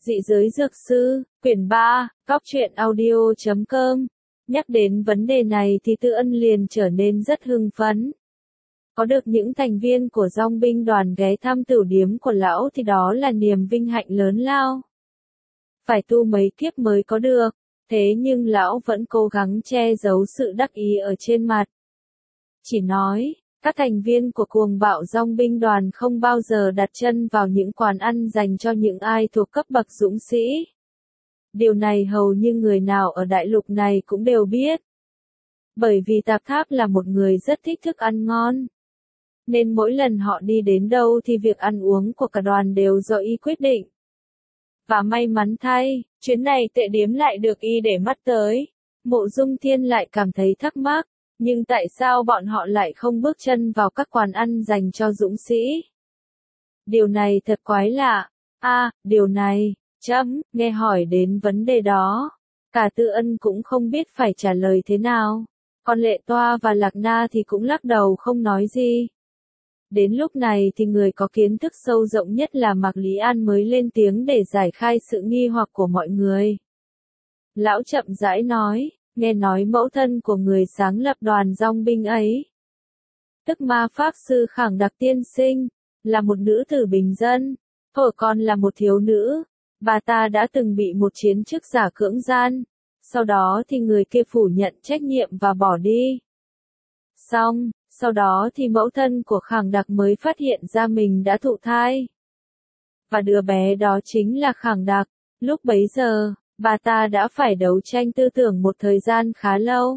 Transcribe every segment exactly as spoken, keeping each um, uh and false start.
Dị giới dược sư, quyển ba, Cóc truyện audio chấm com. Nhắc đến vấn đề này thì Tư Ân liền trở nên rất hưng phấn. Có được những thành viên của dòng binh đoàn ghé thăm tửu điếm của lão thì đó là niềm vinh hạnh lớn lao. Phải tu mấy kiếp mới có được, thế nhưng lão vẫn cố gắng che giấu sự đắc ý ở trên mặt. Chỉ nói, các thành viên của cuồng bạo dòng binh đoàn không bao giờ đặt chân vào những quán ăn dành cho những ai thuộc cấp bậc dũng sĩ. Điều này hầu như người nào ở đại lục này cũng đều biết. Bởi vì Tạp Tháp là một người rất thích thức ăn ngon. Nên mỗi lần họ đi đến đâu thì việc ăn uống của cả đoàn đều do y quyết định. Và may mắn thay, chuyến này tệ điếm lại được y để mắt tới. Mộ Dung Thiên lại cảm thấy thắc mắc, nhưng tại sao bọn họ lại không bước chân vào các quán ăn dành cho dũng sĩ? Điều này thật quái lạ. À, điều này, chấm, nghe hỏi đến vấn đề đó. Cả Tư Ân cũng không biết phải trả lời thế nào. Còn Lệ Toa và Lạc Na thì cũng lắc đầu không nói gì. Đến lúc này thì người có kiến thức sâu rộng nhất là Mạc Lý An mới lên tiếng để giải khai sự nghi hoặc của mọi người. Lão chậm rãi nói, nghe nói mẫu thân của người sáng lập đoàn dòng binh ấy, tức ma pháp sư Khảng Đặc tiên sinh, là một nữ tử bình dân, thuở còn là một thiếu nữ, bà ta đã từng bị một chiến chức giả cưỡng gian, sau đó thì người kia phủ nhận trách nhiệm và bỏ đi. Xong, sau đó thì mẫu thân của Khảng Đặc mới phát hiện ra mình đã thụ thai. Và đứa bé đó chính là Khảng Đặc. Lúc bấy giờ, bà ta đã phải đấu tranh tư tưởng một thời gian khá lâu.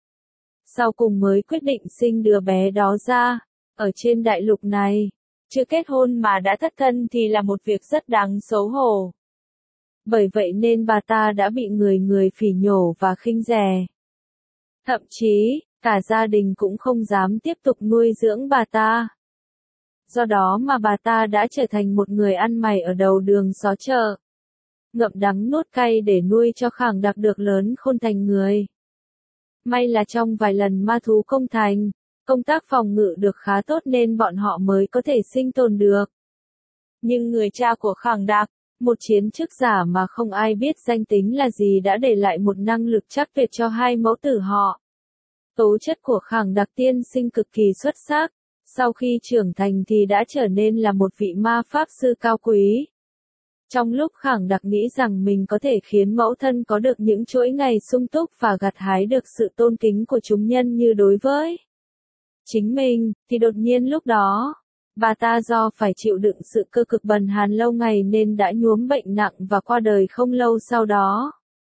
Sau cùng mới quyết định sinh đứa bé đó ra. Ở trên đại lục này, chưa kết hôn mà đã thất thân thì là một việc rất đáng xấu hổ. Bởi vậy nên bà ta đã bị người người phỉ nhổ và khinh rẻ. Thậm chí, cả gia đình cũng không dám tiếp tục nuôi dưỡng bà ta. Do đó mà bà ta đã trở thành một người ăn mày ở đầu đường xó chợ. Ngậm đắng nuốt cay để nuôi cho Khảng Đặc được lớn khôn thành người. May là trong vài lần ma thú công thành, công tác phòng ngự được khá tốt nên bọn họ mới có thể sinh tồn được. Nhưng người cha của Khảng Đặc, một chiến chức giả mà không ai biết danh tính là gì đã để lại một năng lực chắc tuyệt cho hai mẫu tử họ. Tố chất của Khảng Đặc tiên sinh cực kỳ xuất sắc, sau khi trưởng thành thì đã trở nên là một vị ma pháp sư cao quý. Trong lúc Khảng Đặc nghĩ rằng mình có thể khiến mẫu thân có được những chuỗi ngày sung túc và gặt hái được sự tôn kính của chúng nhân như đối với chính mình, thì đột nhiên lúc đó, bà ta do phải chịu đựng sự cơ cực bần hàn lâu ngày nên đã nhuốm bệnh nặng và qua đời không lâu sau đó.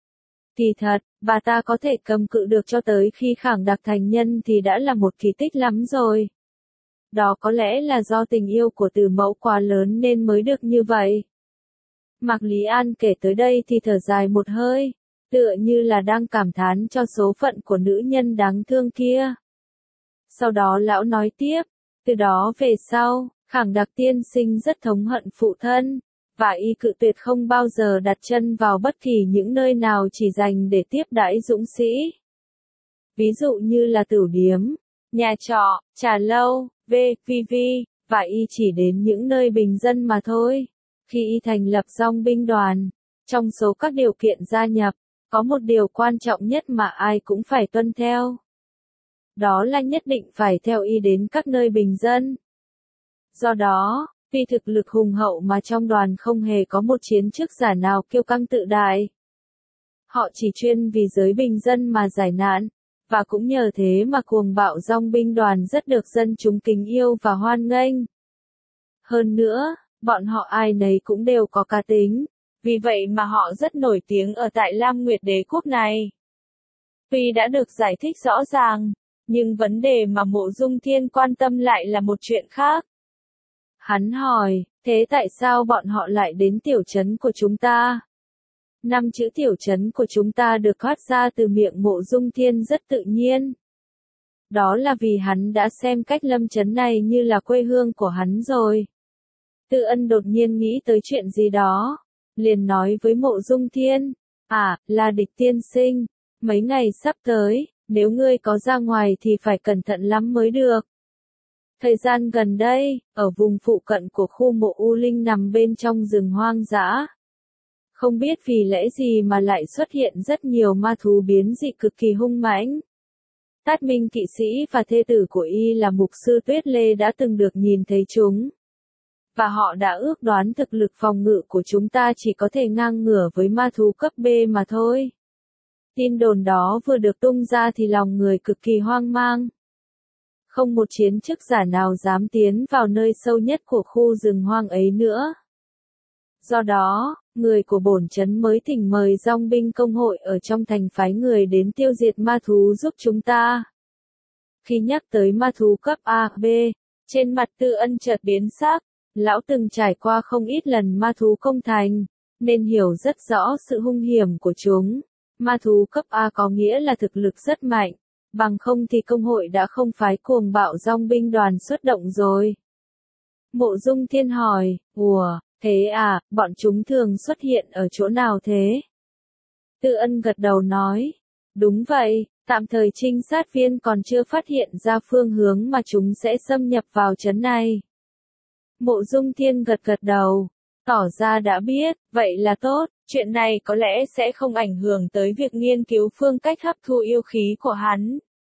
Kỳ thật, bà ta có thể cầm cự được cho tới khi Khảng Đặc thành nhân thì đã là một kỳ tích lắm rồi. Đó có lẽ là do tình yêu của Từ Mẫu quá lớn nên mới được như vậy. Mạc Lý An kể tới đây thì thở dài một hơi, tựa như là đang cảm thán cho số phận của nữ nhân đáng thương kia. Sau đó lão nói tiếp, từ đó về sau, Khảng Đặc tiên sinh rất thống hận phụ thân, và y cự tuyệt không bao giờ đặt chân vào bất kỳ những nơi nào chỉ dành để tiếp đãi dũng sĩ. Ví dụ như là tửu điếm, nhà trọ, trà lâu, vê vê vê, và y chỉ đến những nơi bình dân mà thôi. Khi y thành lập dòng binh đoàn, trong số các điều kiện gia nhập, có một điều quan trọng nhất mà ai cũng phải tuân theo. Đó là nhất định phải theo y đến các nơi bình dân. Do đó, vì thực lực hùng hậu mà trong đoàn không hề có một chiến chức giả nào kiêu căng tự đại. Họ chỉ chuyên vì giới bình dân mà giải nạn, và cũng nhờ thế mà cuồng bạo dòng binh đoàn rất được dân chúng kính yêu và hoan nghênh. Hơn nữa, bọn họ ai nấy cũng đều có cá tính, vì vậy mà họ rất nổi tiếng ở tại Lam Nguyệt Đế quốc này. Tuy đã được giải thích rõ ràng, nhưng vấn đề mà Mộ Dung Thiên quan tâm lại là một chuyện khác. Hắn hỏi, thế tại sao bọn họ lại đến tiểu trấn của chúng ta? Năm chữ tiểu trấn của chúng ta được thoát ra từ miệng Mộ Dung Thiên rất tự nhiên. Đó là vì hắn đã xem cách lâm trấn này như là quê hương của hắn rồi. Tư Ân đột nhiên nghĩ tới chuyện gì đó, liền nói với Mộ Dung Thiên, à, là Địch tiên sinh, mấy ngày sắp tới, nếu ngươi có ra ngoài thì phải cẩn thận lắm mới được. Thời gian gần đây, ở vùng phụ cận của khu mộ U Linh nằm bên trong rừng hoang dã, Không biết vì lẽ gì mà lại xuất hiện rất nhiều ma thú biến dị cực kỳ hung mãnh. Tát Minh kỵ sĩ và thê tử của y là mục sư Tuyết Lê đã từng được nhìn thấy chúng. Và họ đã ước đoán thực lực phòng ngự của chúng ta chỉ có thể ngang ngửa với ma thú cấp B mà thôi. Tin đồn đó vừa được tung ra thì lòng người cực kỳ hoang mang. Không một chiến chức giả nào dám tiến vào nơi sâu nhất của khu rừng hoang ấy nữa. Do đó, người của bổn trấn mới thỉnh mời dòng binh công hội ở trong thành phái người đến tiêu diệt ma thú giúp chúng ta. Khi nhắc tới ma thú cấp A, B, trên mặt Tư Ân chợt biến sắc. Lão từng trải qua không ít lần ma thú công thành, nên hiểu rất rõ sự hung hiểm của chúng. Ma thú cấp A có nghĩa là thực lực rất mạnh, bằng không thì công hội đã không phái cuồng bạo dòng binh đoàn xuất động rồi. Mộ Dung Thiên hỏi, ủa, thế à, bọn chúng thường xuất hiện ở chỗ nào thế? Tư Ân gật đầu nói, đúng vậy, tạm thời trinh sát viên còn chưa phát hiện ra phương hướng mà chúng sẽ xâm nhập vào trấn này. Mộ Dung Thiên gật gật đầu, tỏ ra đã biết, vậy là tốt, chuyện này có lẽ sẽ không ảnh hưởng tới việc nghiên cứu phương cách hấp thu yêu khí của hắn.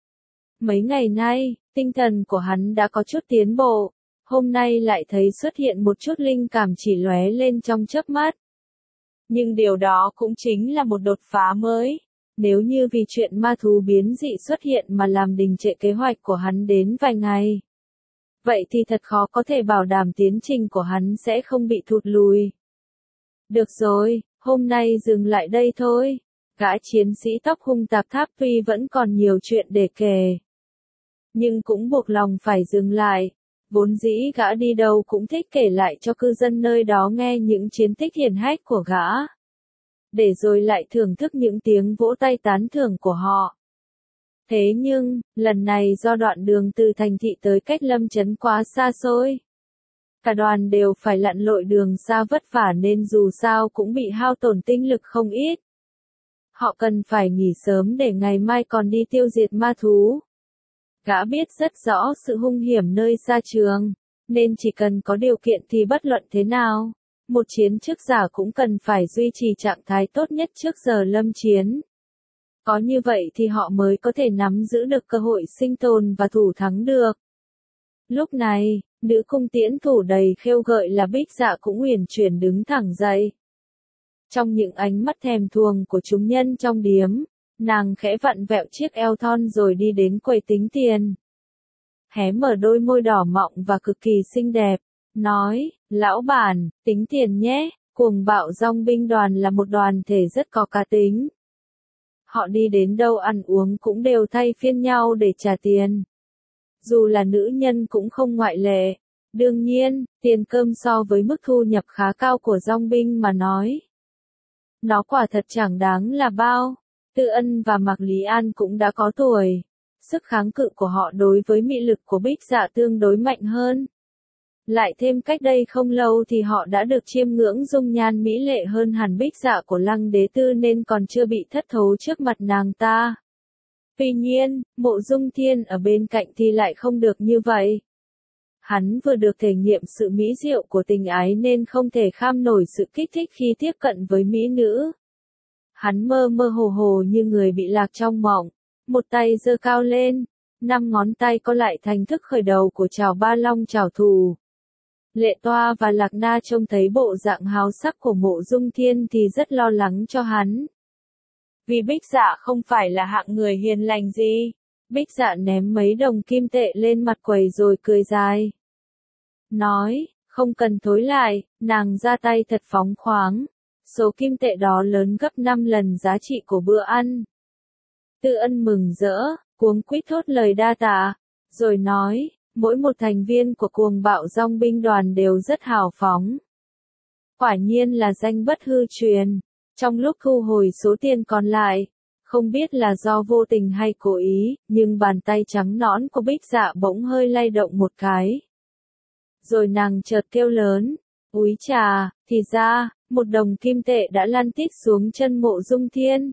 Mấy ngày nay, tinh thần của hắn đã có chút tiến bộ, hôm nay lại thấy xuất hiện một chút linh cảm chỉ lóe lên trong chớp mắt. Nhưng điều đó cũng chính là một đột phá mới, nếu như vì chuyện ma thú biến dị xuất hiện mà làm đình trệ kế hoạch của hắn đến vài ngày. Vậy thì thật khó có thể bảo đảm tiến trình của hắn sẽ không bị thụt lùi. Được rồi, hôm nay dừng lại đây thôi. Gã chiến sĩ tóc hung tạp tháp tuy vẫn còn nhiều chuyện để kể. Nhưng cũng buộc lòng phải dừng lại. Vốn dĩ gã đi đâu cũng thích kể lại cho cư dân nơi đó nghe những chiến tích hiển hách của gã. Để rồi lại thưởng thức những tiếng vỗ tay tán thưởng của họ. Thế nhưng, lần này do đoạn đường từ thành thị tới cách lâm trấn quá xa xôi. Cả đoàn đều phải lặn lội đường xa vất vả nên dù sao cũng bị hao tổn tinh lực không ít. Họ cần phải nghỉ sớm để ngày mai còn đi tiêu diệt ma thú. Gã biết rất rõ sự hung hiểm nơi xa trường, nên chỉ cần có điều kiện thì bất luận thế nào, một chiến chức giả cũng cần phải duy trì trạng thái tốt nhất trước giờ lâm chiến. Có như vậy thì họ mới có thể nắm giữ được cơ hội sinh tồn và thủ thắng được. Lúc này, nữ cung tiễn thủ đầy khêu gợi là Bích Dạ cũng uyển chuyển đứng thẳng dậy. Trong những ánh mắt thèm thuồng của chúng nhân trong điếm, nàng khẽ vặn vẹo chiếc eo thon rồi đi đến quầy tính tiền. Hé mở đôi môi đỏ mọng và cực kỳ xinh đẹp, nói, lão bản, tính tiền nhé, cuồng bạo dòng binh đoàn là một đoàn thể rất có cá tính. Họ đi đến đâu ăn uống cũng đều thay phiên nhau để trả tiền. Dù là nữ nhân cũng không ngoại lệ. Đương nhiên, tiền cơm so với mức thu nhập khá cao của dòng binh mà nói. Nó quả thật chẳng đáng là bao. Tư Ân và Mạc Lý An cũng đã có tuổi. Sức kháng cự của họ đối với mị lực của Bích Dạ tương đối mạnh hơn. Lại thêm cách đây không lâu thì họ đã được chiêm ngưỡng dung nhan mỹ lệ hơn hẳn Bích Dạ của Lăng Đế Tư nên còn chưa bị thất thố trước mặt nàng ta. Tuy nhiên, Mộ Dung Thiên ở bên cạnh thì lại không được như vậy. Hắn vừa được thể nghiệm sự mỹ diệu của tình ái nên không thể kham nổi sự kích thích khi tiếp cận với mỹ nữ. Hắn mơ mơ hồ hồ như người bị lạc trong mộng, một tay giơ cao lên, năm ngón tay co lại thành thức khởi đầu của trảo ba long trảo thù. Lệ Toa và Lạc Na trông thấy bộ dạng háo sắc của Mộ Dung Thiên thì rất lo lắng cho hắn. Vì Bích Dạ không phải là hạng người hiền lành gì. Bích Dạ ném mấy đồng kim tệ lên mặt quầy rồi cười dài. Nói, không cần thối lại, nàng ra tay thật phóng khoáng. Số kim tệ đó lớn gấp năm lần giá trị của bữa ăn. Tư Ân mừng rỡ, cuống quýt thốt lời đa tạ, rồi nói, mỗi một thành viên của cuồng bạo dòng binh đoàn đều rất hào phóng. Quả nhiên là danh bất hư truyền. Trong lúc thu hồi số tiền còn lại, không biết là do vô tình hay cố ý, nhưng bàn tay trắng nõn của Bích Dạ bỗng hơi lay động một cái. Rồi nàng chợt kêu lớn, úi trà, thì ra, một đồng kim tệ đã lăn tít xuống chân Mộ Dung Thiên.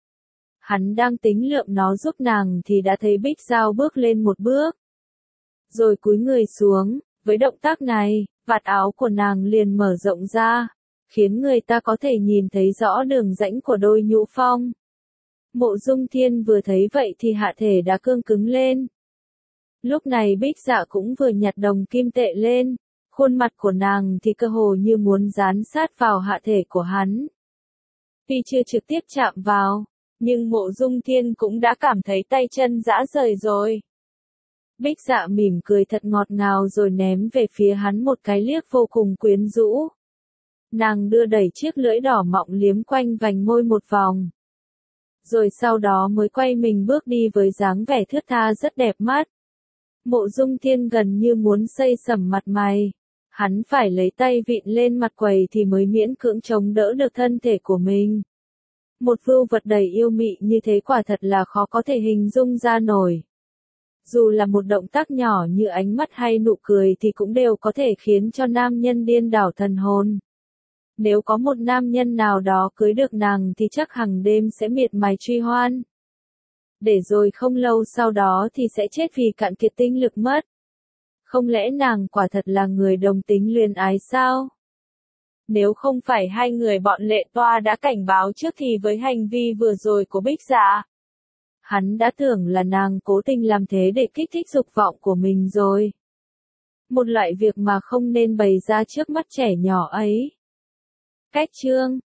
Hắn đang tính lượm nó giúp nàng thì đã thấy Bích Giao bước lên một bước. Rồi cúi người xuống, với động tác này, vạt áo của nàng liền mở rộng ra, khiến người ta có thể nhìn thấy rõ đường rãnh của đôi nhũ phong. Mộ Dung Thiên vừa thấy vậy thì hạ thể đã cương cứng lên. Lúc này Bích Dạ cũng vừa nhặt đồng kim tệ lên, khuôn mặt của nàng thì cơ hồ như muốn dán sát vào hạ thể của hắn. Tuy chưa trực tiếp chạm vào, nhưng Mộ Dung Thiên cũng đã cảm thấy tay chân rã rời rồi. Bích Dạ mỉm cười thật ngọt ngào rồi ném về phía hắn một cái liếc vô cùng quyến rũ. Nàng đưa đẩy chiếc lưỡi đỏ mọng liếm quanh vành môi một vòng. Rồi sau đó mới quay mình bước đi với dáng vẻ thướt tha rất đẹp mắt. Mộ Dung Thiên gần như muốn xây sẩm mặt mày. Hắn phải lấy tay vịn lên mặt quầy thì mới miễn cưỡng chống đỡ được thân thể của mình. Một vưu vật đầy yêu mị như thế quả thật là khó có thể hình dung ra nổi. Dù là một động tác nhỏ như ánh mắt hay nụ cười thì cũng đều có thể khiến cho nam nhân điên đảo thần hồn. Nếu có một nam nhân nào đó cưới được nàng thì chắc hàng đêm sẽ miệt mài truy hoan. Để rồi không lâu sau đó thì sẽ chết vì cạn kiệt tinh lực mất. Không lẽ nàng quả thật là người đồng tính luyến ái sao? Nếu không phải hai người bọn Lệ Toa đã cảnh báo trước thì với hành vi vừa rồi của Bích Dạ, hắn đã tưởng là nàng cố tình làm thế để kích thích dục vọng của mình rồi. Một loại việc mà không nên bày ra trước mắt trẻ nhỏ ấy. Cách chương